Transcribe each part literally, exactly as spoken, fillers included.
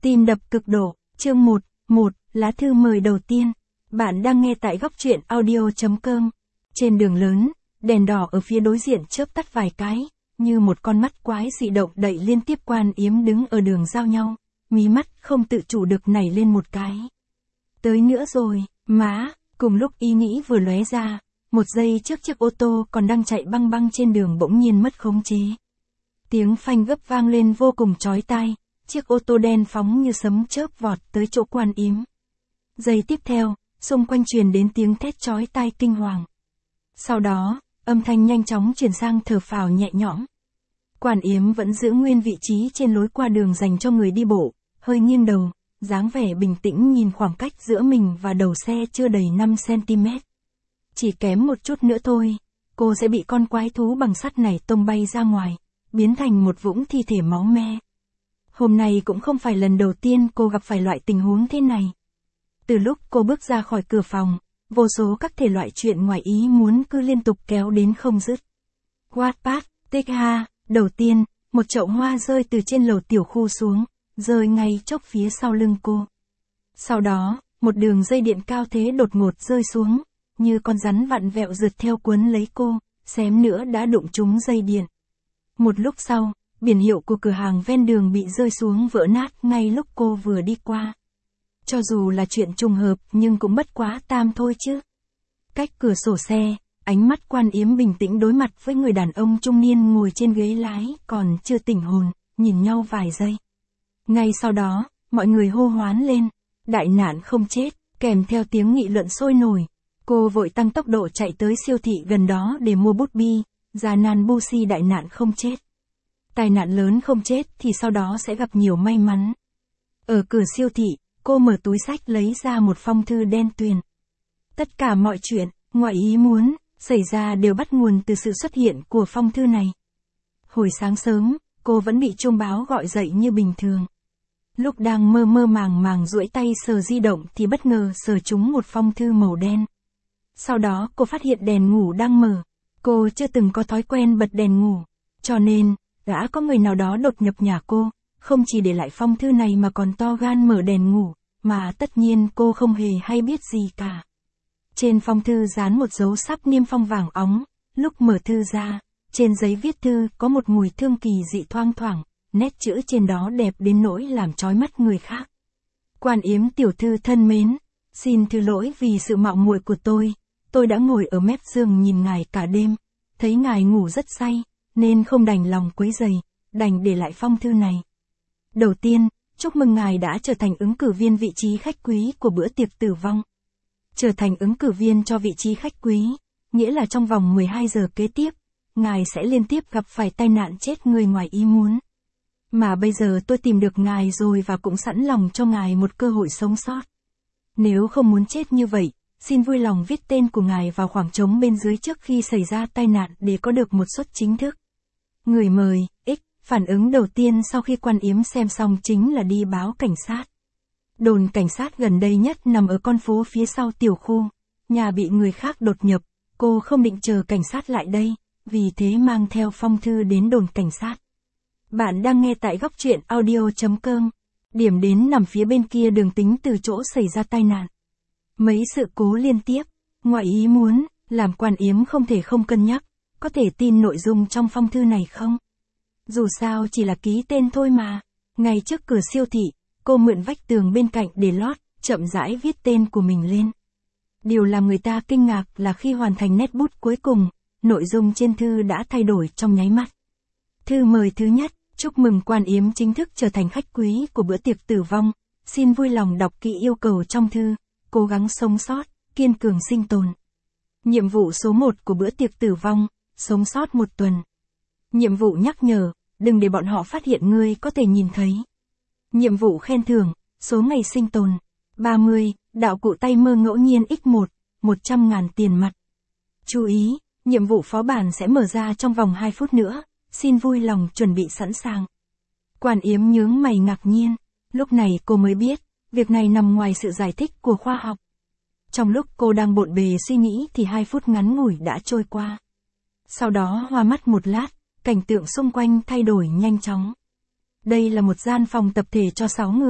Tim đập cực độ, chương một, một, lá thư mời đầu tiên. Bạn đang nghe tại góc truyện audio chấm com. Trên đường lớn, đèn đỏ ở phía đối diện chớp tắt vài cái, như một con mắt quái dị động đậy liên tiếp. Quan Yếm đứng ở đường giao nhau, mí mắt không tự chủ được nảy lên một cái. Tới nữa rồi, má, cùng lúc ý nghĩ vừa lóe ra, một giây trước chiếc ô tô còn đang chạy băng băng trên đường bỗng nhiên mất khống chế. Tiếng phanh gấp vang lên vô cùng chói tai, chiếc ô tô đen phóng như sấm chớp vọt tới chỗ Quan Yếm. Giây tiếp theo, xung quanh truyền đến tiếng thét chói tai kinh hoàng. Sau đó, âm thanh nhanh chóng chuyển sang thở phào nhẹ nhõm. Quan Yếm vẫn giữ nguyên vị trí trên lối qua đường dành cho người đi bộ, hơi nghiêng đầu, dáng vẻ bình tĩnh nhìn khoảng cách giữa mình và đầu xe chưa đầy năm xăng-ti-mét. Chỉ kém một chút nữa thôi, cô sẽ bị con quái thú bằng sắt này tung bay ra ngoài, biến thành một vũng thi thể máu me. Hôm nay cũng không phải lần đầu tiên cô gặp phải loại tình huống thế này. Từ lúc cô bước ra khỏi cửa phòng, vô số các thể loại chuyện ngoài ý muốn cứ liên tục kéo đến không dứt. Wattpad, tích ha, đầu tiên, một chậu hoa rơi từ trên lầu tiểu khu xuống, rơi ngay chốc phía sau lưng cô. Sau đó, một đường dây điện cao thế đột ngột rơi xuống, như con rắn vặn vẹo rượt theo cuốn lấy cô, xém nữa đã đụng trúng dây điện. Một lúc sau, biển hiệu của cửa hàng ven đường bị rơi xuống vỡ nát ngay lúc cô vừa đi qua. Cho dù là chuyện trùng hợp nhưng cũng bất quá tam thôi chứ. Cách cửa sổ xe, ánh mắt Quan Yếm bình tĩnh đối mặt với người đàn ông trung niên ngồi trên ghế lái còn chưa tỉnh hồn, nhìn nhau vài giây. Ngay sau đó, mọi người hô hoán lên, đại nạn không chết, kèm theo tiếng nghị luận sôi nổi. Cô vội tăng tốc độ chạy tới siêu thị gần đó để mua bút bi, già nan bu si đại nạn không chết. Tai nạn lớn không chết thì sau đó sẽ gặp nhiều may mắn. Ở cửa siêu thị, cô mở túi xách lấy ra một phong thư đen tuyền. Tất cả mọi chuyện, ngoài ý muốn, xảy ra đều bắt nguồn từ sự xuất hiện của phong thư này. Hồi sáng sớm, cô vẫn bị chuông báo gọi dậy như bình thường. Lúc đang mơ mơ màng màng duỗi tay sờ di động thì bất ngờ sờ trúng một phong thư màu đen. Sau đó cô phát hiện đèn ngủ đang mở. Cô chưa từng có thói quen bật đèn ngủ, cho nên, đã có người nào đó đột nhập nhà cô, không chỉ để lại phong thư này mà còn to gan mở đèn ngủ, mà tất nhiên cô không hề hay biết gì cả. Trên phong thư dán một dấu sắc niêm phong vàng óng, lúc mở thư ra, trên giấy viết thư có một mùi thương kỳ dị thoang thoảng, nét chữ trên đó đẹp đến nỗi làm chói mắt người khác. Quan Yếm tiểu thư thân mến, xin thứ lỗi vì sự mạo muội của tôi, tôi đã ngồi ở mép giường nhìn ngài cả đêm, thấy ngài ngủ rất say, nên không đành lòng quấy rầy, đành để lại phong thư này. Đầu tiên, chúc mừng ngài đã trở thành ứng cử viên vị trí khách quý của bữa tiệc tử vong. Trở thành ứng cử viên cho vị trí khách quý, nghĩa là trong vòng mười hai giờ kế tiếp, ngài sẽ liên tiếp gặp phải tai nạn chết người ngoài ý muốn. Mà bây giờ tôi tìm được ngài rồi và cũng sẵn lòng cho ngài một cơ hội sống sót. Nếu không muốn chết như vậy, xin vui lòng viết tên của ngài vào khoảng trống bên dưới trước khi xảy ra tai nạn để có được một suất chính thức. Người mời, X, phản ứng đầu tiên sau khi Quan Yếm xem xong chính là đi báo cảnh sát. Đồn cảnh sát gần đây nhất nằm ở con phố phía sau tiểu khu, nhà bị người khác đột nhập, cô không định chờ cảnh sát lại đây, vì thế mang theo phong thư đến đồn cảnh sát. Bạn đang nghe tại góc truyện audio chấm com, điểm đến nằm phía bên kia đường tính từ chỗ xảy ra tai nạn. Mấy sự cố liên tiếp, ngoại ý muốn, làm Quan Yếm không thể không cân nhắc, có thể tin nội dung trong phong thư này không? Dù sao chỉ là ký tên thôi mà. Ngay trước cửa siêu thị, cô mượn vách tường bên cạnh để lót, chậm rãi viết tên của mình lên. Điều làm người ta kinh ngạc là khi hoàn thành nét bút cuối cùng, nội dung trên thư đã thay đổi trong nháy mắt. Thư mời thứ nhất, chúc mừng Quan Yếm chính thức trở thành khách quý của bữa tiệc tử vong, xin vui lòng đọc kỹ yêu cầu trong thư, cố gắng sống sót, kiên cường sinh tồn. Nhiệm vụ số một của bữa tiệc tử vong, sống sót một tuần. Nhiệm vụ nhắc nhở, đừng để bọn họ phát hiện ngươi có thể nhìn thấy. Nhiệm vụ khen thưởng, số ngày sinh tồn, ba mươi, đạo cụ tay mơ ngẫu nhiên x một, một trăm ngàn tiền mặt. Chú ý, nhiệm vụ phó bản sẽ mở ra trong vòng hai phút nữa, xin vui lòng chuẩn bị sẵn sàng. Quan Yếm nhướng mày ngạc nhiên, lúc này cô mới biết, việc này nằm ngoài sự giải thích của khoa học. Trong lúc cô đang bộn bề suy nghĩ thì hai phút ngắn ngủi đã trôi qua. Sau đó hoa mắt một lát, cảnh tượng xung quanh thay đổi nhanh chóng. Đây là một gian phòng tập thể cho sáu người,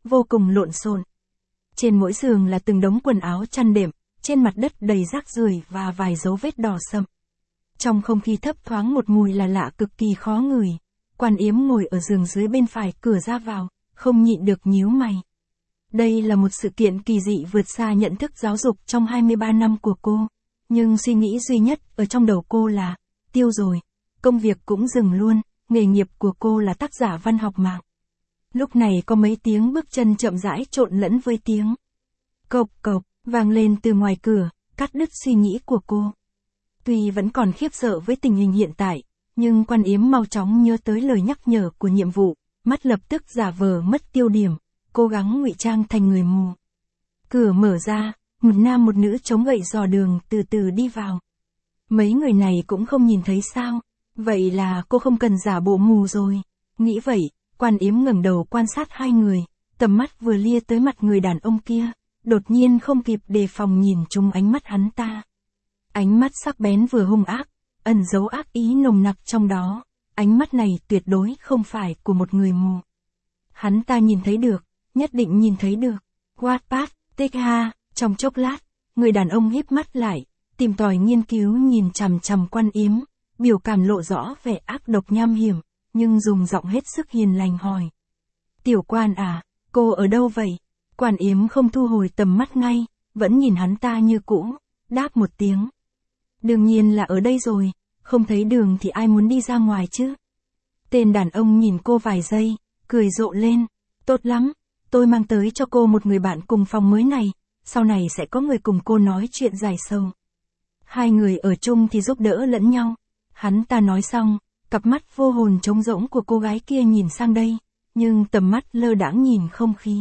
vô cùng lộn xộn. Trên mỗi giường là từng đống quần áo chăn đệm, trên mặt đất đầy rác rưởi và vài dấu vết đỏ sậm. Trong không khí thấp thoáng một mùi là lạ cực kỳ khó ngửi. Quan Yếm ngồi ở giường dưới bên phải cửa ra vào, không nhịn được nhíu mày. Đây là một sự kiện kỳ dị vượt xa nhận thức giáo dục trong hai mươi ba năm của cô. Nhưng suy nghĩ duy nhất ở trong đầu cô là, tiêu rồi, công việc cũng dừng luôn, nghề nghiệp của cô là tác giả văn học mạng. Lúc này có mấy tiếng bước chân chậm rãi trộn lẫn với tiếng cộc cộc vang lên từ ngoài cửa, cắt đứt suy nghĩ của cô. Tuy vẫn còn khiếp sợ với tình hình hiện tại, nhưng Quan Yếm mau chóng nhớ tới lời nhắc nhở của nhiệm vụ, mắt lập tức giả vờ mất tiêu điểm, cố gắng ngụy trang thành người mù. Cửa mở ra, một nam một nữ chống gậy dò đường từ từ đi vào. Mấy người này cũng không nhìn thấy sao, vậy là cô không cần giả bộ mù rồi. Nghĩ vậy, Quan Yếm ngẩng đầu quan sát hai người, tầm mắt vừa lia tới mặt người đàn ông kia, đột nhiên không kịp đề phòng nhìn trúng ánh mắt hắn ta. Ánh mắt sắc bén vừa hung ác, ẩn giấu ác ý nồng nặc trong đó, ánh mắt này tuyệt đối không phải của một người mù. Hắn ta nhìn thấy được, nhất định nhìn thấy được. Wattpad, tê ha, trong chốc lát, người đàn ông híp mắt lại, tìm tòi nghiên cứu nhìn chằm chằm Quan Yếm, biểu cảm lộ rõ vẻ ác độc nham hiểm, nhưng dùng giọng hết sức hiền lành hỏi. Tiểu Quan à, cô ở đâu vậy? Quan Yếm không thu hồi tầm mắt ngay, vẫn nhìn hắn ta như cũ, đáp một tiếng. Đương nhiên là ở đây rồi, không thấy đường thì ai muốn đi ra ngoài chứ? Tên đàn ông nhìn cô vài giây, cười rộ lên. Tốt lắm, tôi mang tới cho cô một người bạn cùng phòng mới này, sau này sẽ có người cùng cô nói chuyện dài sâu. Hai người ở chung thì giúp đỡ lẫn nhau. Hắn ta nói xong, cặp mắt vô hồn trống rỗng của cô gái kia nhìn sang đây, nhưng tầm mắt lơ đãng nhìn không khí.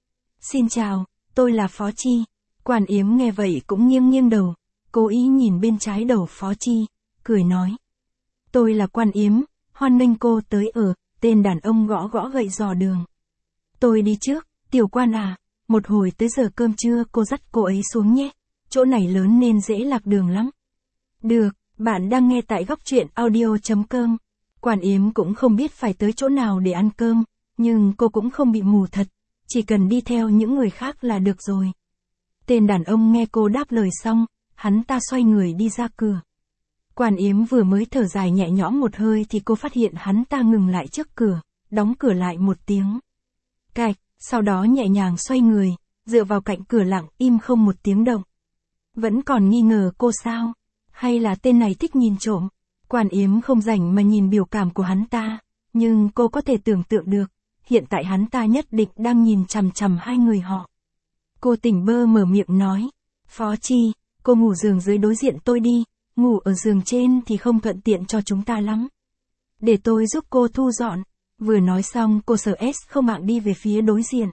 Xin chào, tôi là Phó Chi. Quan Yếm nghe vậy cũng nghiêng nghiêng đầu, cố ý nhìn bên trái đầu Phó Chi, cười nói. Tôi là Quan Yếm, hoan nghênh cô tới ở, tên đàn ông gõ gõ gậy dò đường. Tôi đi trước, Tiểu Quan à, một hồi tới giờ cơm trưa cô dắt cô ấy xuống nhé, chỗ này lớn nên dễ lạc đường lắm. Được, bạn đang nghe tại góc truyện audio chấm com. Quan Yếm cũng không biết phải tới chỗ nào để ăn cơm, nhưng cô cũng không bị mù thật, chỉ cần đi theo những người khác là được rồi. Tên đàn ông nghe cô đáp lời xong, hắn ta xoay người đi ra cửa. Quan Yếm vừa mới thở dài nhẹ nhõm một hơi thì cô phát hiện hắn ta ngừng lại trước cửa, đóng cửa lại một tiếng. Cạch, sau đó nhẹ nhàng xoay người, dựa vào cạnh cửa lặng im không một tiếng động. Vẫn còn nghi ngờ cô sao? Hay là tên này thích nhìn trộm? Quan Yếm không rảnh mà nhìn biểu cảm của hắn ta, nhưng cô có thể tưởng tượng được, hiện tại hắn ta nhất định đang nhìn chằm chằm hai người họ. Cô tỉnh bơ mở miệng nói, Phó Chi, cô ngủ giường dưới đối diện tôi đi, ngủ ở giường trên thì không thuận tiện cho chúng ta lắm. Để tôi giúp cô thu dọn. Vừa nói xong cô sờ ét không mạng đi về phía đối diện.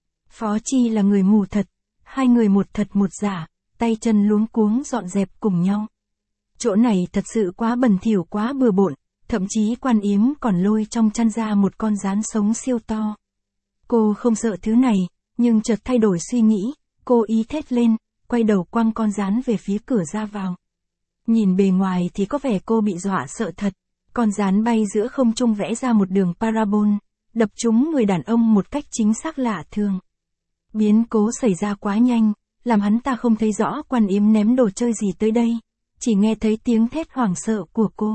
Phó Chi là người mù thật, hai người một thật một giả, tay chân luống cuống dọn dẹp cùng nhau. Chỗ này thật sự quá bẩn thỉu quá bừa bộn, thậm chí Quan Yếm còn lôi trong chăn ra một con rán sống siêu to. Cô không sợ thứ này, nhưng chợt thay đổi suy nghĩ, cô ý thét lên, quay đầu quăng con rán về phía cửa ra vào. Nhìn bề ngoài thì có vẻ cô bị dọa sợ thật, con rán bay giữa không trung vẽ ra một đường parabol, đập trúng người đàn ông một cách chính xác lạ thường. Biến cố xảy ra quá nhanh, làm hắn ta không thấy rõ Quan Yếm ném đồ chơi gì tới đây, chỉ nghe thấy tiếng thét hoảng sợ của cô.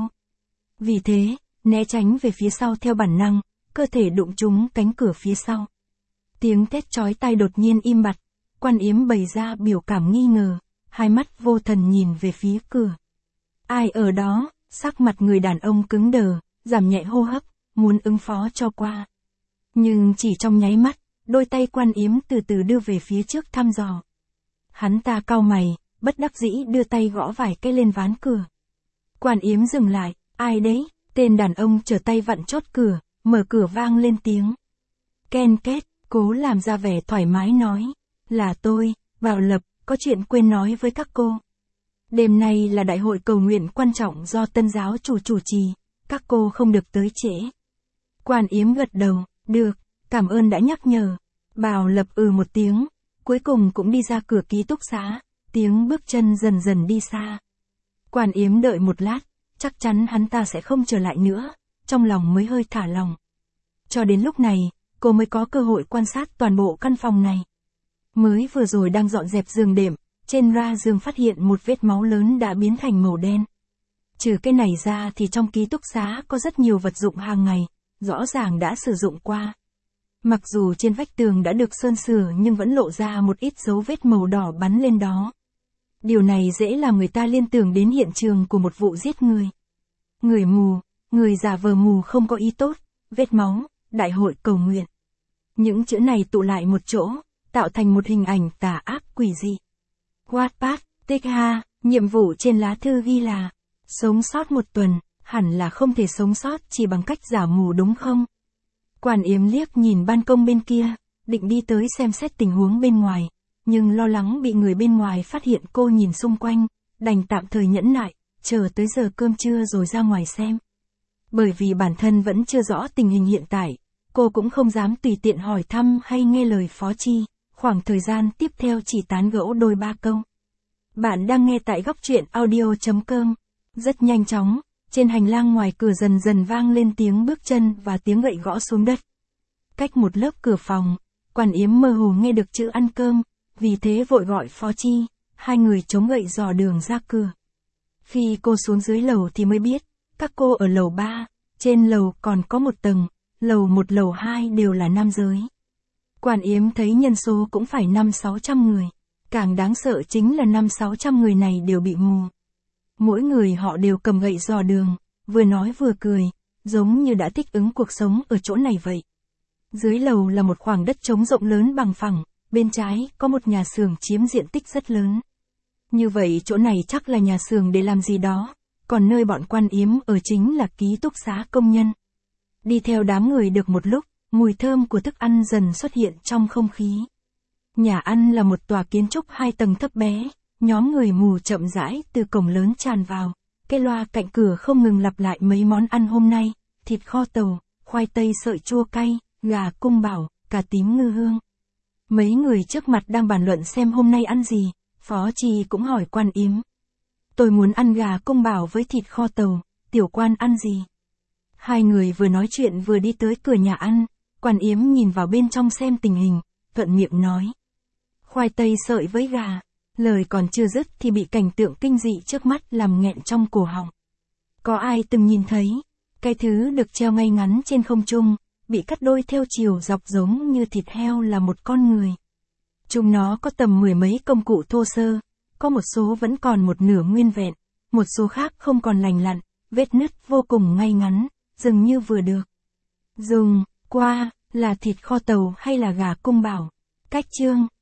Vì thế, né tránh về phía sau theo bản năng, cơ thể đụng trúng cánh cửa phía sau. Tiếng thét chói tai đột nhiên im bặt, Quan Yếm bày ra biểu cảm nghi ngờ, hai mắt vô thần nhìn về phía cửa. Ai ở đó? Sắc mặt người đàn ông cứng đờ, giảm nhẹ hô hấp, muốn ứng phó cho qua. Nhưng chỉ trong nháy mắt, đôi tay Quan Yếm từ từ đưa về phía trước thăm dò. Hắn ta cau mày, bất đắc dĩ đưa tay gõ vài cái lên ván cửa. Quan Yếm dừng lại, ai đấy? Tên đàn ông trở tay vặn chốt cửa, mở cửa vang lên tiếng. Ken két, cố làm ra vẻ thoải mái nói. Là tôi, Bảo Lập, có chuyện quên nói với các cô. Đêm nay là đại hội cầu nguyện quan trọng do Tân giáo chủ chủ trì, các cô không được tới trễ. Quan Yếm gật đầu, được, cảm ơn đã nhắc nhở. Bảo Lập ừ một tiếng, cuối cùng cũng đi ra cửa ký túc xá, tiếng bước chân dần dần đi xa. Quan Yếm đợi một lát, chắc chắn hắn ta sẽ không trở lại nữa, trong lòng mới hơi thả lòng. Cho đến lúc này, cô mới có cơ hội quan sát toàn bộ căn phòng này. Mới vừa rồi đang dọn dẹp giường đệm, trên ra giường phát hiện một vết máu lớn đã biến thành màu đen. Trừ cái này ra thì trong ký túc xá có rất nhiều vật dụng hàng ngày, rõ ràng đã sử dụng qua. Mặc dù trên vách tường đã được sơn sửa nhưng vẫn lộ ra một ít dấu vết màu đỏ bắn lên đó. Điều này dễ làm người ta liên tưởng đến hiện trường của một vụ giết người. Người mù, người giả vờ mù không có ý tốt, vết máu, đại hội cầu nguyện. Những chữ này tụ lại một chỗ, tạo thành một hình ảnh tà ác quỷ dị. Wattpad, tích ha, nhiệm vụ trên lá thư ghi là, sống sót một tuần, hẳn là không thể sống sót chỉ bằng cách giả mù đúng không? Quản Yếm liếc nhìn ban công bên kia, định đi tới xem xét tình huống bên ngoài, nhưng lo lắng bị người bên ngoài phát hiện cô nhìn xung quanh, đành tạm thời nhẫn nại, chờ tới giờ cơm trưa rồi ra ngoài xem. Bởi vì bản thân vẫn chưa rõ tình hình hiện tại, cô cũng không dám tùy tiện hỏi thăm hay nghe lời Phó Chi, khoảng thời gian tiếp theo chỉ tán gẫu đôi ba câu. Bạn đang nghe tại góc truyện audio chấm com. Rất nhanh chóng, trên hành lang ngoài cửa dần dần vang lên tiếng bước chân và tiếng gậy gõ xuống đất. Cách một lớp cửa phòng, Quản Yếm mơ hồ nghe được chữ ăn cơm, vì thế vội gọi Phó Chi, hai người chống gậy dò đường ra cửa. Khi cô xuống dưới lầu thì mới biết, các cô ở lầu ba, trên lầu còn có một tầng, lầu một lầu hai đều là nam giới. Quản Yếm thấy nhân số cũng phải năm sáu trăm người, càng đáng sợ chính là năm sáu trăm người này đều bị mù. Mỗi người họ đều cầm gậy dò đường, vừa nói vừa cười, giống như đã thích ứng cuộc sống ở chỗ này vậy. Dưới lầu là một khoảng đất trống rộng lớn bằng phẳng, bên trái có một nhà xưởng chiếm diện tích rất lớn. Như vậy chỗ này chắc là nhà xưởng để làm gì đó, còn nơi bọn Quản Yếm ở chính là ký túc xá công nhân. Đi theo đám người được một lúc, mùi thơm của thức ăn dần xuất hiện trong không khí. Nhà ăn là một tòa kiến trúc hai tầng thấp bé, nhóm người mù chậm rãi từ cổng lớn tràn vào. Cái loa cạnh cửa không ngừng lặp lại mấy món ăn hôm nay, thịt kho tàu, khoai tây sợi chua cay, gà cung bảo, cà tím ngư hương. Mấy người trước mặt đang bàn luận xem hôm nay ăn gì, Phó Chi cũng hỏi Quản Yếm. Tôi muốn ăn gà cung bảo với thịt kho tàu, tiểu Quan ăn gì? Hai người vừa nói chuyện vừa đi tới cửa nhà ăn, Quản Yếm nhìn vào bên trong xem tình hình, thuận miệng nói. Khoai tây sợi với gà, lời còn chưa dứt thì bị cảnh tượng kinh dị trước mắt làm nghẹn trong cổ họng. Có ai từng nhìn thấy, cái thứ được treo ngay ngắn trên không trung, bị cắt đôi theo chiều dọc giống như thịt heo là một con người. Chúng nó có tầm mười mấy công cụ thô sơ, có một số vẫn còn một nửa nguyên vẹn, một số khác không còn lành lặn, vết nứt vô cùng ngay ngắn, dường như vừa được dùng qua, là thịt kho tàu hay là gà cung bảo. Cách chương